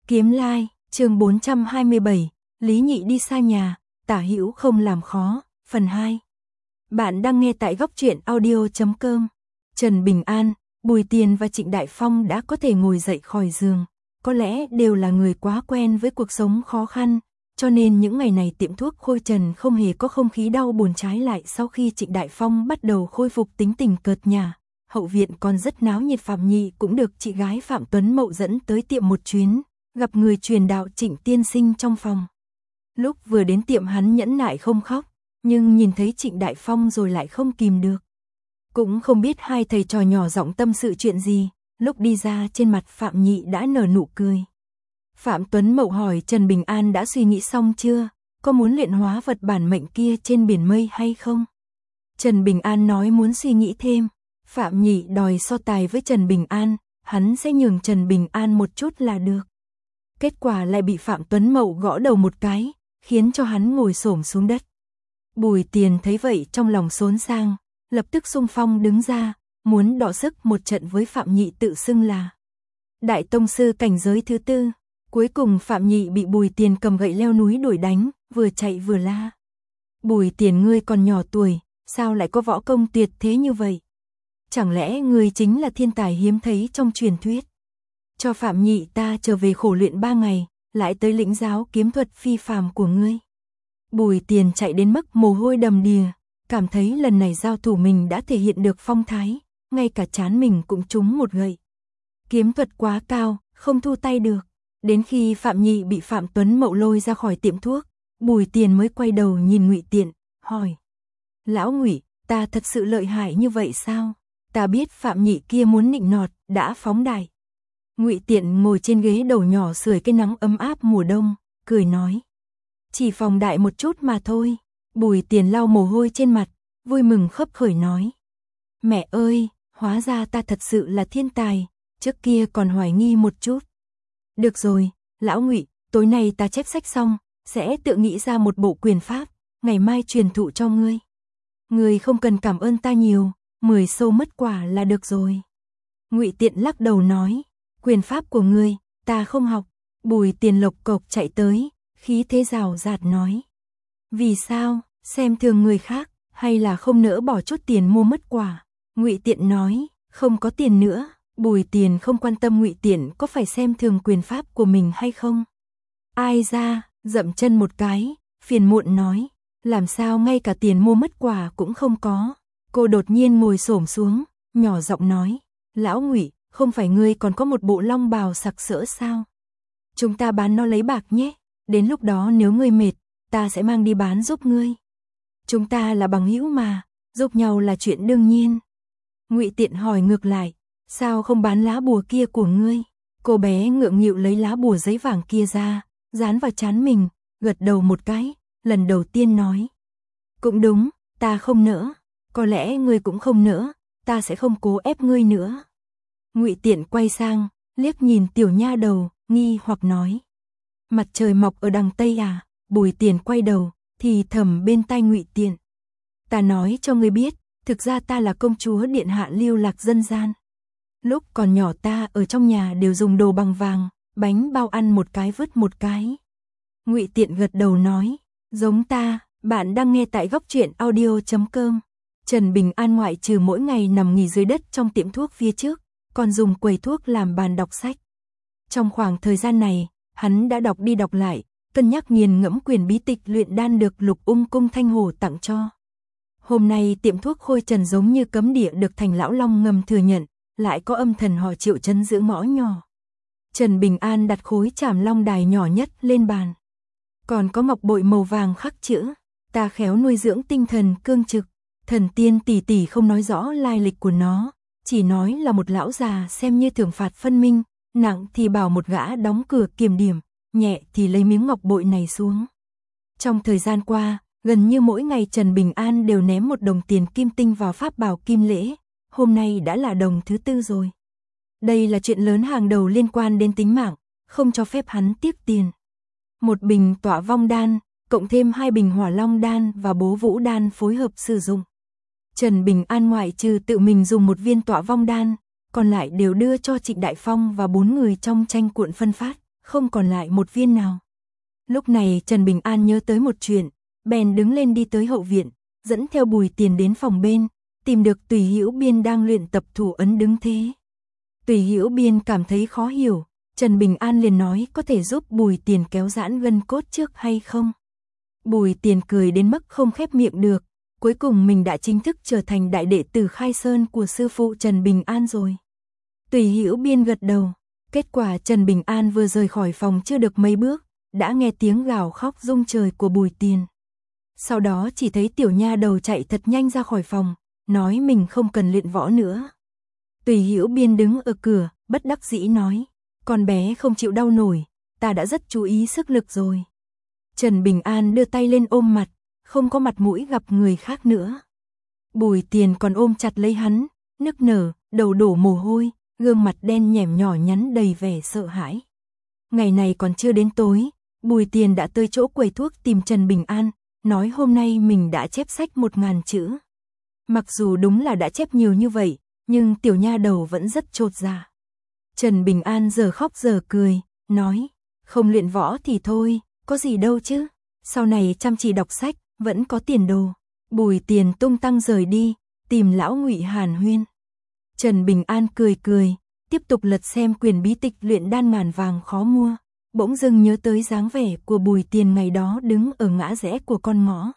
Kiếm Lai, chương 427, Lý Nhị đi xa nhà, Tả Hữu không làm khó, phần 2. Bạn đang nghe tại góc truyện audio.com. Trần Bình An, Bùi Tiền và Trịnh Đại Phong đã có thể ngồi dậy khỏi giường, có lẽ đều là người quá quen với cuộc sống khó khăn, cho nên những ngày này tiệm thuốc Khôi Trần không hề có không khí đau buồn, trái lại sau khi Trịnh Đại Phong bắt đầu khôi phục tính tình cợt nhả, hậu viện còn rất náo nhiệt. Phạm Nhị cũng được chị gái Phạm Tuấn Mậu dẫn tới tiệm một chuyến, gặp người truyền đạo Trịnh tiên sinh trong phòng. Lúc vừa đến tiệm hắn nhẫn nại không khóc, nhưng nhìn thấy Trịnh Đại Phong rồi lại không kìm được. Cũng không biết hai thầy trò nhỏ giọng tâm sự chuyện gì, lúc đi ra trên mặt Phạm Nhị đã nở nụ cười. Phạm Tuấn Mậu hỏi Trần Bình An đã suy nghĩ xong chưa, có muốn luyện hóa vật bản mệnh kia trên biển mây hay không? Trần Bình An nói muốn suy nghĩ thêm. Phạm Nhị đòi so tài với Trần Bình An, hắn sẽ nhường Trần Bình An một chút là được. Kết quả lại bị Phạm Tuấn Mậu gõ đầu một cái, khiến cho hắn ngồi xổm xuống đất. Bùi Tiền thấy vậy trong lòng xốn sang, lập tức xung phong đứng ra, muốn đọ sức một trận với Phạm Nhị tự xưng là Đại Tông Sư cảnh giới thứ tư. Cuối cùng Phạm Nhị bị Bùi Tiền cầm gậy leo núi đuổi đánh, vừa chạy vừa la. Bùi Tiền, ngươi còn nhỏ tuổi, sao lại có võ công tuyệt thế như vậy? Chẳng lẽ ngươi chính là thiên tài hiếm thấy trong truyền thuyết? Cho Phạm Nhị ta trở về khổ luyện 3 ngày, lại tới lĩnh giáo kiếm thuật phi phàm của ngươi. Bùi Tiền chạy đến mức mồ hôi đầm đìa, cảm thấy lần này giao thủ mình đã thể hiện được phong thái, ngay cả trán mình cũng trúng một gậy. Kiếm thuật quá cao, không thu tay được. Đến khi Phạm Nhị bị Phạm Tuấn Mậu lôi ra khỏi tiệm thuốc, Bùi Tiền mới quay đầu nhìn Ngụy Tiện, hỏi: Lão Ngụy, ta thật sự lợi hại như vậy sao? Ta biết Phạm Nhị kia muốn nịnh nọt, đã phóng đại. Ngụy Tiện ngồi trên ghế đầu nhỏ sưởi cái nắng ấm áp mùa đông, cười nói: Chỉ phóng đại một chút mà thôi. Bùi Tiền lau mồ hôi trên mặt, vui mừng khấp khởi nói: Mẹ ơi, hóa ra ta thật sự là thiên tài, trước kia còn hoài nghi một chút. Được rồi, Lão Ngụy, tối nay ta chép sách xong, sẽ tự nghĩ ra một bộ quyền pháp, ngày mai truyền thụ cho ngươi. Ngươi không cần cảm ơn ta nhiều, 10 xu mất quả là được rồi. Ngụy Tiện lắc đầu nói: Quyền pháp của ngươi, ta không học. Bùi Tiền lộc cộc chạy tới, khí thế rào rạt nói: Vì sao, xem thường người khác, hay là không nỡ bỏ chút tiền mua mất quả? Ngụy Tiện nói: Không có tiền nữa. Bùi Tiền không quan tâm Ngụy Tiện có phải xem thường quyền pháp của mình hay không. Ai ra, dậm chân một cái, phiền muộn nói: Làm sao ngay cả tiền mua mất quả cũng không có? Cô đột nhiên ngồi xổm xuống, nhỏ giọng nói: Lão Ngụy, không phải ngươi còn có một bộ long bào sặc sỡ sao? Chúng ta bán nó lấy bạc nhé, đến lúc đó nếu ngươi mệt, ta sẽ mang đi bán giúp ngươi. Chúng ta là bằng hữu mà, giúp nhau là chuyện đương nhiên. Ngụy Tiện hỏi ngược lại: Sao không bán lá bùa kia của ngươi? Cô bé ngượng nghịu lấy lá bùa giấy vàng kia ra, dán vào trán mình, gật đầu một cái, lần đầu tiên nói: Cũng đúng, ta không nỡ. Có lẽ ngươi cũng không nỡ, ta sẽ không cố ép ngươi nữa. Ngụy Tiện quay sang, liếc nhìn tiểu nha đầu, nghi hoặc nói: Mặt trời mọc ở đằng Tây à? Bùi Tiền quay đầu, thì thầm bên tai Ngụy Tiện: Ta nói cho ngươi biết, thực ra ta là công chúa điện hạ lưu lạc dân gian. Lúc còn nhỏ ta ở trong nhà đều dùng đồ bằng vàng, bánh bao ăn một cái vứt một cái. Ngụy Tiện gật đầu nói: Giống ta. Bạn đang nghe tại góc truyện audio.com. Trần Bình An ngoại trừ mỗi ngày nằm nghỉ dưới đất trong tiệm thuốc phía trước, còn dùng quầy thuốc làm bàn đọc sách. Trong khoảng thời gian này, hắn đã đọc đi đọc lại, cân nhắc nghiền ngẫm quyển bí tịch luyện đan được Lục Ung Cung Thanh Hồ tặng cho. Hôm nay tiệm thuốc Khôi Trần giống như cấm địa được Thành Lão Long ngầm thừa nhận, lại có âm thần họ Triệu trấn giữ ngõ nhỏ. Trần Bình An đặt khối trảm long đài nhỏ nhất lên bàn. Còn có ngọc bội màu vàng khắc chữ: Ta khéo nuôi dưỡng tinh thần cương trực. Thần tiên tỷ tỷ không nói rõ lai lịch của nó, chỉ nói là một lão già xem như thưởng phạt phân minh, nặng thì bảo một gã đóng cửa kiểm điểm, nhẹ thì lấy miếng ngọc bội này xuống. Trong thời gian qua, gần như mỗi ngày Trần Bình An đều ném một đồng tiền kim tinh vào pháp bảo kim lễ, hôm nay đã là đồng thứ 4 rồi. Đây là chuyện lớn hàng đầu liên quan đến tính mạng, không cho phép hắn tiếc tiền. Một bình tọa vong đan, cộng thêm 2 bình hỏa long đan và bố vũ đan phối hợp sử dụng. Trần Bình An ngoại trừ tự mình dùng một viên tọa vong đan, còn lại đều đưa cho Trịnh Đại Phong và 4 người trong tranh cuộn phân phát, không còn lại một viên nào. Lúc này Trần Bình An nhớ tới một chuyện, bèn đứng lên đi tới hậu viện, dẫn theo Bùi Tiền đến phòng bên, tìm được Tùy Hữu Biên đang luyện tập thủ ấn đứng thế. Tùy Hữu Biên cảm thấy khó hiểu, Trần Bình An liền nói có thể giúp Bùi Tiền kéo giãn gân cốt trước hay không. Bùi Tiền cười đến mức không khép miệng được, cuối cùng mình đã chính thức trở thành đại đệ tử khai sơn của sư phụ Trần Bình An rồi. Tùy Hữu Biên gật đầu, kết quả Trần Bình An vừa rời khỏi phòng chưa được mấy bước, đã nghe tiếng gào khóc rung trời của Bùi Tiền. Sau đó chỉ thấy tiểu nha đầu chạy thật nhanh ra khỏi phòng, nói mình không cần luyện võ nữa. Tùy Hữu Biên đứng ở cửa, bất đắc dĩ nói, con bé không chịu đau nổi, ta đã rất chú ý sức lực rồi. Trần Bình An đưa tay lên ôm mặt, không có mặt mũi gặp người khác nữa. Bùi Tiền còn ôm chặt lấy hắn, nức nở, đầu đổ mồ hôi, gương mặt đen nhẻm nhỏ nhắn đầy vẻ sợ hãi. Ngày này còn chưa đến tối, Bùi Tiền đã tới chỗ quầy thuốc tìm Trần Bình An, nói hôm nay mình đã chép sách 1000 chữ. Mặc dù đúng là đã chép nhiều như vậy, nhưng tiểu nha đầu vẫn rất chột dạ. Trần Bình An giờ khóc giờ cười, nói, không luyện võ thì thôi, có gì đâu chứ, sau này chăm chỉ đọc sách, vẫn có tiền đồ. Bùi Tiền tung tăng rời đi, tìm lão Ngụy hàn huyên. Trần Bình An cười cười, tiếp tục lật xem quyển bí tịch luyện đan ngàn vàng khó mua, bỗng dưng nhớ tới dáng vẻ của Bùi Tiền ngày đó đứng ở ngã rẽ của con ngõ.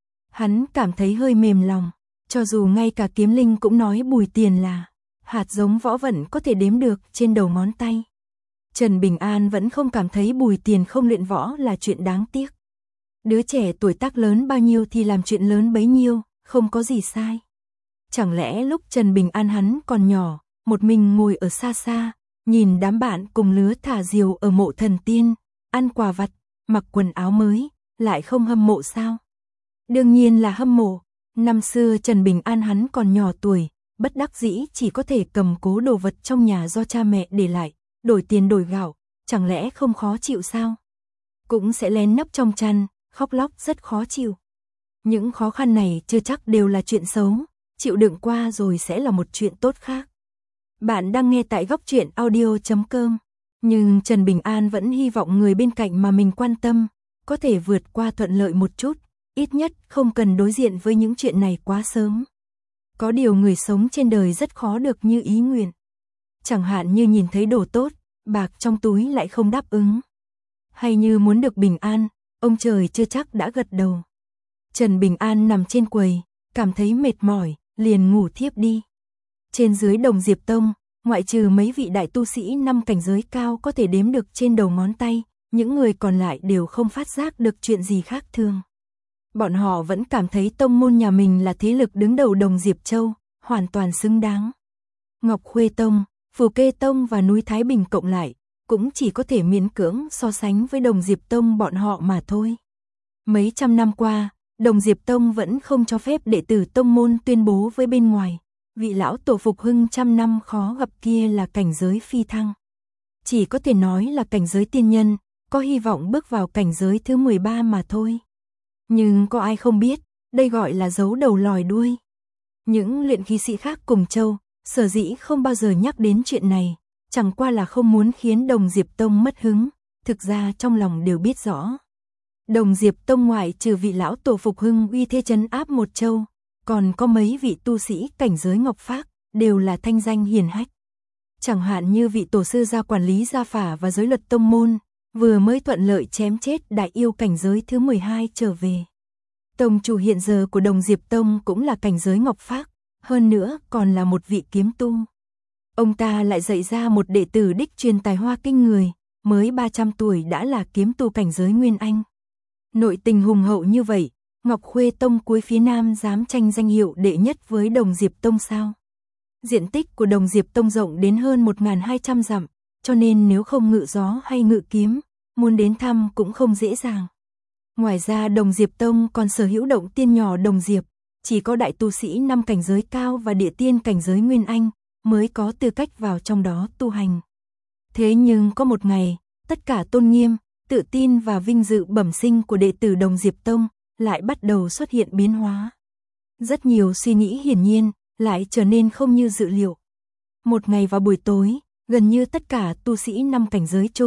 Hắn cảm thấy hơi mềm lòng, cho dù ngay cả Kiếm Linh cũng nói Bùi Tiền là hạt giống võ vận có thể đếm được trên đầu ngón tay. Trần Bình An vẫn không cảm thấy Bùi Tiền không luyện võ là chuyện đáng tiếc. Đứa trẻ tuổi tác lớn bao nhiêu thì làm chuyện lớn bấy nhiêu, không có gì sai. Chẳng lẽ lúc Trần Bình An hắn còn nhỏ, một mình ngồi ở xa xa, nhìn đám bạn cùng lứa thả diều ở mộ thần tiên, ăn quà vặt, mặc quần áo mới, lại không hâm mộ sao? Đương nhiên là hâm mộ. Năm xưa Trần Bình An hắn còn nhỏ tuổi, bất đắc dĩ chỉ có thể cầm cố đồ vật trong nhà do cha mẹ để lại, đổi tiền đổi gạo, chẳng lẽ không khó chịu sao? Cũng sẽ lén nấp trong chăn, khóc lóc rất khó chịu. Những khó khăn này chưa chắc đều là chuyện xấu, chịu đựng qua rồi sẽ là một chuyện tốt khác. Bạn đang nghe tại góc truyện audio.com, nhưng Trần Bình An vẫn hy vọng người bên cạnh mà mình quan tâm, có thể vượt qua thuận lợi một chút, ít nhất không cần đối diện với những chuyện này quá sớm. Có điều người sống trên đời rất khó được như ý nguyện. Chẳng hạn như nhìn thấy đồ tốt, bạc trong túi lại không đáp ứng. Hay như muốn được bình an, ông trời chưa chắc đã gật đầu. Trần Bình An nằm trên quầy, cảm thấy mệt mỏi, liền ngủ thiếp đi. Trên dưới Đồng Diệp Tông, ngoại trừ mấy vị đại tu sĩ 5 cảnh giới cao có thể đếm được trên đầu ngón tay, những người còn lại đều không phát giác được chuyện gì khác thường. Bọn họ vẫn cảm thấy tông môn nhà mình là thế lực đứng đầu Đồng Diệp Châu, hoàn toàn xứng đáng. Ngọc Khuê Tông, Phù Kê Tông và núi Thái Bình cộng lại, cũng chỉ có thể miễn cưỡng so sánh với Đồng Diệp Tông bọn họ mà thôi. Mấy trăm năm qua, Đồng Diệp Tông vẫn không cho phép đệ tử tông môn tuyên bố với bên ngoài, vị lão tổ phục hưng trăm năm khó gặp kia là cảnh giới phi thăng. Chỉ có thể nói là cảnh giới tiên nhân, có hy vọng bước vào cảnh giới thứ 13 mà thôi. Nhưng có ai không biết, đây gọi là giấu đầu lòi đuôi. Những luyện khí sĩ khác cùng châu, sở dĩ không bao giờ nhắc đến chuyện này, chẳng qua là không muốn khiến Đồng Diệp Tông mất hứng, thực ra trong lòng đều biết rõ. Đồng Diệp Tông ngoại trừ vị lão tổ phục hưng uy thế trấn áp một châu, còn có mấy vị tu sĩ cảnh giới Ngọc Phác, đều là thanh danh hiển hách. Chẳng hạn như vị tổ sư gia quản lý gia phả và giới luật tông môn, vừa mới thuận lợi chém chết đại yêu cảnh giới thứ 12 trở về. Tông chủ hiện giờ của Đồng Diệp Tông cũng là cảnh giới Ngọc Phác, hơn nữa còn là một vị kiếm tu. Ông ta lại dạy ra một đệ tử đích truyền tài hoa kinh người, mới 300 tuổi đã là kiếm tu cảnh giới Nguyên Anh. Nội tình hùng hậu như vậy, Ngọc Khuê Tông cuối phía Nam dám tranh danh hiệu đệ nhất với Đồng Diệp Tông sao? Diện tích của Đồng Diệp Tông rộng đến hơn 1200 dặm, cho nên nếu không ngự gió hay ngự kiếm, muốn đến thăm cũng không dễ dàng. Ngoài ra Đồng Diệp Tông còn sở hữu động tiên nhỏ Đồng Diệp, chỉ có đại tu sĩ 5 cảnh giới cao và địa tiên cảnh giới Nguyên Anh mới có tư cách vào trong đó tu hành. Thế nhưng có một ngày, tất cả tôn nghiêm, tự tin và vinh dự bẩm sinh của đệ tử Đồng Diệp Tông lại bắt đầu xuất hiện biến hóa. Rất nhiều suy nghĩ hiển nhiên lại trở nên không như dự liệu. Một ngày vào buổi tối, gần như tất cả tu sĩ 5 cảnh giới chung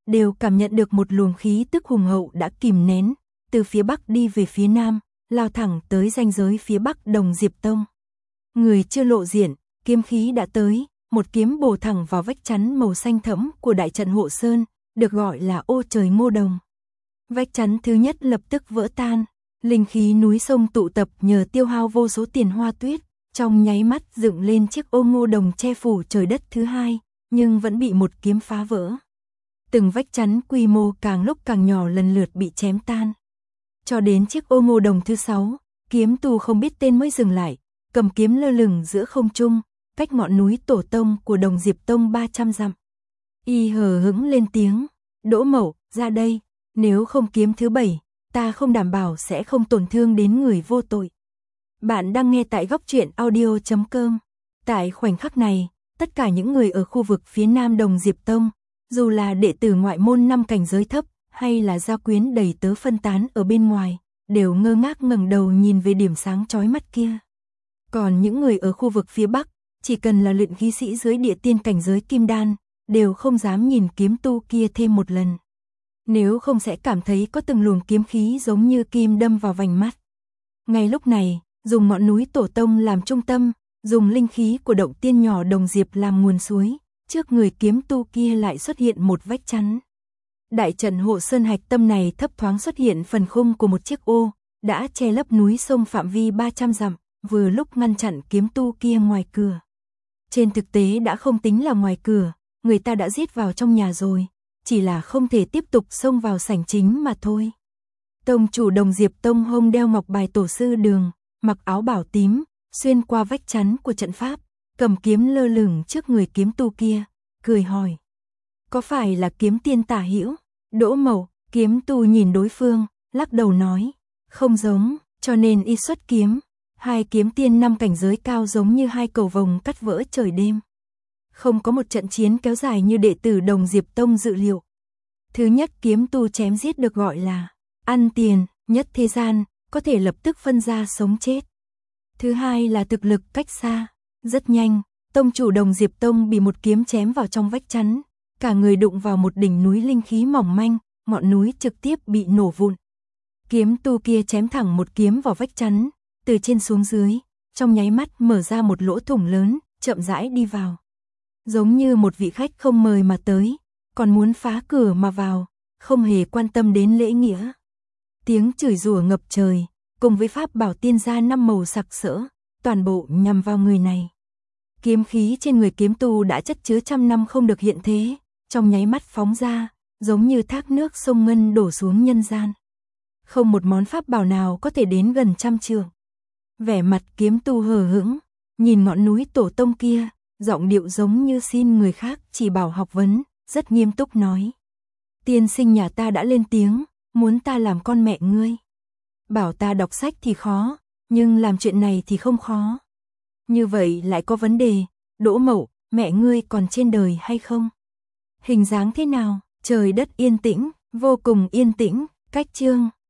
đều cảm nhận được một luồng khí tức hùng hậu đã kìm nén, từ phía bắc đi về phía nam, lao thẳng tới ranh giới phía bắc Đồng Diệp Tông. Người chưa lộ diện, kiếm khí đã tới, một kiếm bổ thẳng vào vách chắn màu xanh thẫm của đại trận hộ sơn, được gọi là ô trời ngô đồng. Vách chắn thứ nhất lập tức vỡ tan, linh khí núi sông tụ tập nhờ tiêu hao vô số tiền hoa tuyết, trong nháy mắt dựng lên chiếc ô ngô đồng che phủ trời đất thứ hai, nhưng vẫn bị một kiếm phá vỡ. Từng vách chắn quy mô càng lúc càng nhỏ lần lượt bị chém tan. Cho đến chiếc ô ngô đồng thứ 6, kiếm tu không biết tên mới dừng lại, cầm kiếm lơ lửng giữa không trung, cách ngọn núi tổ tông của Đồng Diệp Tông 300 dặm. Y hờ hững lên tiếng, Đỗ Mậu, ra đây, nếu không kiếm thứ 7, ta không đảm bảo sẽ không tổn thương đến người vô tội. Bạn đang nghe tại góc truyện audio.com. Tại khoảnh khắc này, tất cả những người ở khu vực phía nam Đồng Diệp Tông, dù là đệ tử ngoại môn 5 cảnh giới thấp, hay là gia quyến đầy tớ phân tán ở bên ngoài, đều ngơ ngác ngẩng đầu nhìn về điểm sáng chói mắt kia. Còn những người ở khu vực phía bắc, chỉ cần là luyện khí sĩ dưới địa tiên cảnh giới kim đan, đều không dám nhìn kiếm tu kia thêm một lần. Nếu không sẽ cảm thấy có từng luồng kiếm khí giống như kim đâm vào vành mắt. Ngay lúc này, dùng ngọn núi tổ tông làm trung tâm, dùng linh khí của động tiên nhỏ Đồng Diệp làm nguồn suối, trước người kiếm tu kia lại xuất hiện một vách chắn. Đại trận hộ sơn hạch tâm này thấp thoáng xuất hiện phần khung của một chiếc ô, đã che lấp núi sông phạm vi 300 dặm, vừa lúc ngăn chặn kiếm tu kia ngoài cửa. Trên thực tế đã không tính là ngoài cửa, người ta đã giết vào trong nhà rồi, chỉ là không thể tiếp tục xông vào sảnh chính mà thôi. Tông chủ Đồng Diệp Tông hông đeo ngọc bài tổ sư Đường, mặc áo bảo tím, xuyên qua vách chắn của trận pháp, cầm kiếm lơ lửng trước người kiếm tu kia, cười hỏi. Có phải là kiếm tiên Tả Hữu? Đỗ Mậu, kiếm tu nhìn đối phương, lắc đầu nói. Không giống, cho nên y xuất kiếm. Hai kiếm tiên 5 cảnh giới cao giống như hai cầu vồng cắt vỡ trời đêm. Không có một trận chiến kéo dài như đệ tử Đồng Diệp Tông dự liệu. Thứ nhất kiếm tu chém giết được gọi là ăn tiền, nhất thế gian, có thể lập tức phân ra sống chết. Thứ hai là thực lực cách xa. Rất nhanh, tông chủ Đồng Diệp Tông bị một kiếm chém vào trong vách chắn. Cả người đụng vào một đỉnh núi linh khí mỏng manh, ngọn núi trực tiếp bị nổ vụn. Kiếm tu kia chém thẳng một kiếm vào vách chắn, từ trên xuống dưới, trong nháy mắt mở ra một lỗ thủng lớn, chậm rãi đi vào. Giống như một vị khách không mời mà tới, còn muốn phá cửa mà vào, không hề quan tâm đến lễ nghĩa. Tiếng chửi rủa ngập trời, cùng với pháp bảo tiên gia 5 màu sặc sỡ, toàn bộ nhằm vào người này. Kiếm khí trên người kiếm tu đã chất chứa trăm năm không được hiện thế, trong nháy mắt phóng ra, giống như thác nước sông ngân đổ xuống nhân gian. Không một món pháp bảo nào có thể đến gần 100 trượng. Vẻ mặt kiếm tu hờ hững, nhìn ngọn núi tổ tông kia, giọng điệu giống như xin người khác chỉ bảo học vấn, rất nghiêm túc nói. Tiên sinh nhà ta đã lên tiếng, muốn ta làm con mẹ ngươi. Bảo ta đọc sách thì khó, nhưng làm chuyện này thì không khó. Như vậy lại có vấn đề, Đỗ Mậu, mẹ ngươi còn trên đời hay không? Hình dáng thế nào? Trời đất yên tĩnh, vô cùng yên tĩnh, cách chương.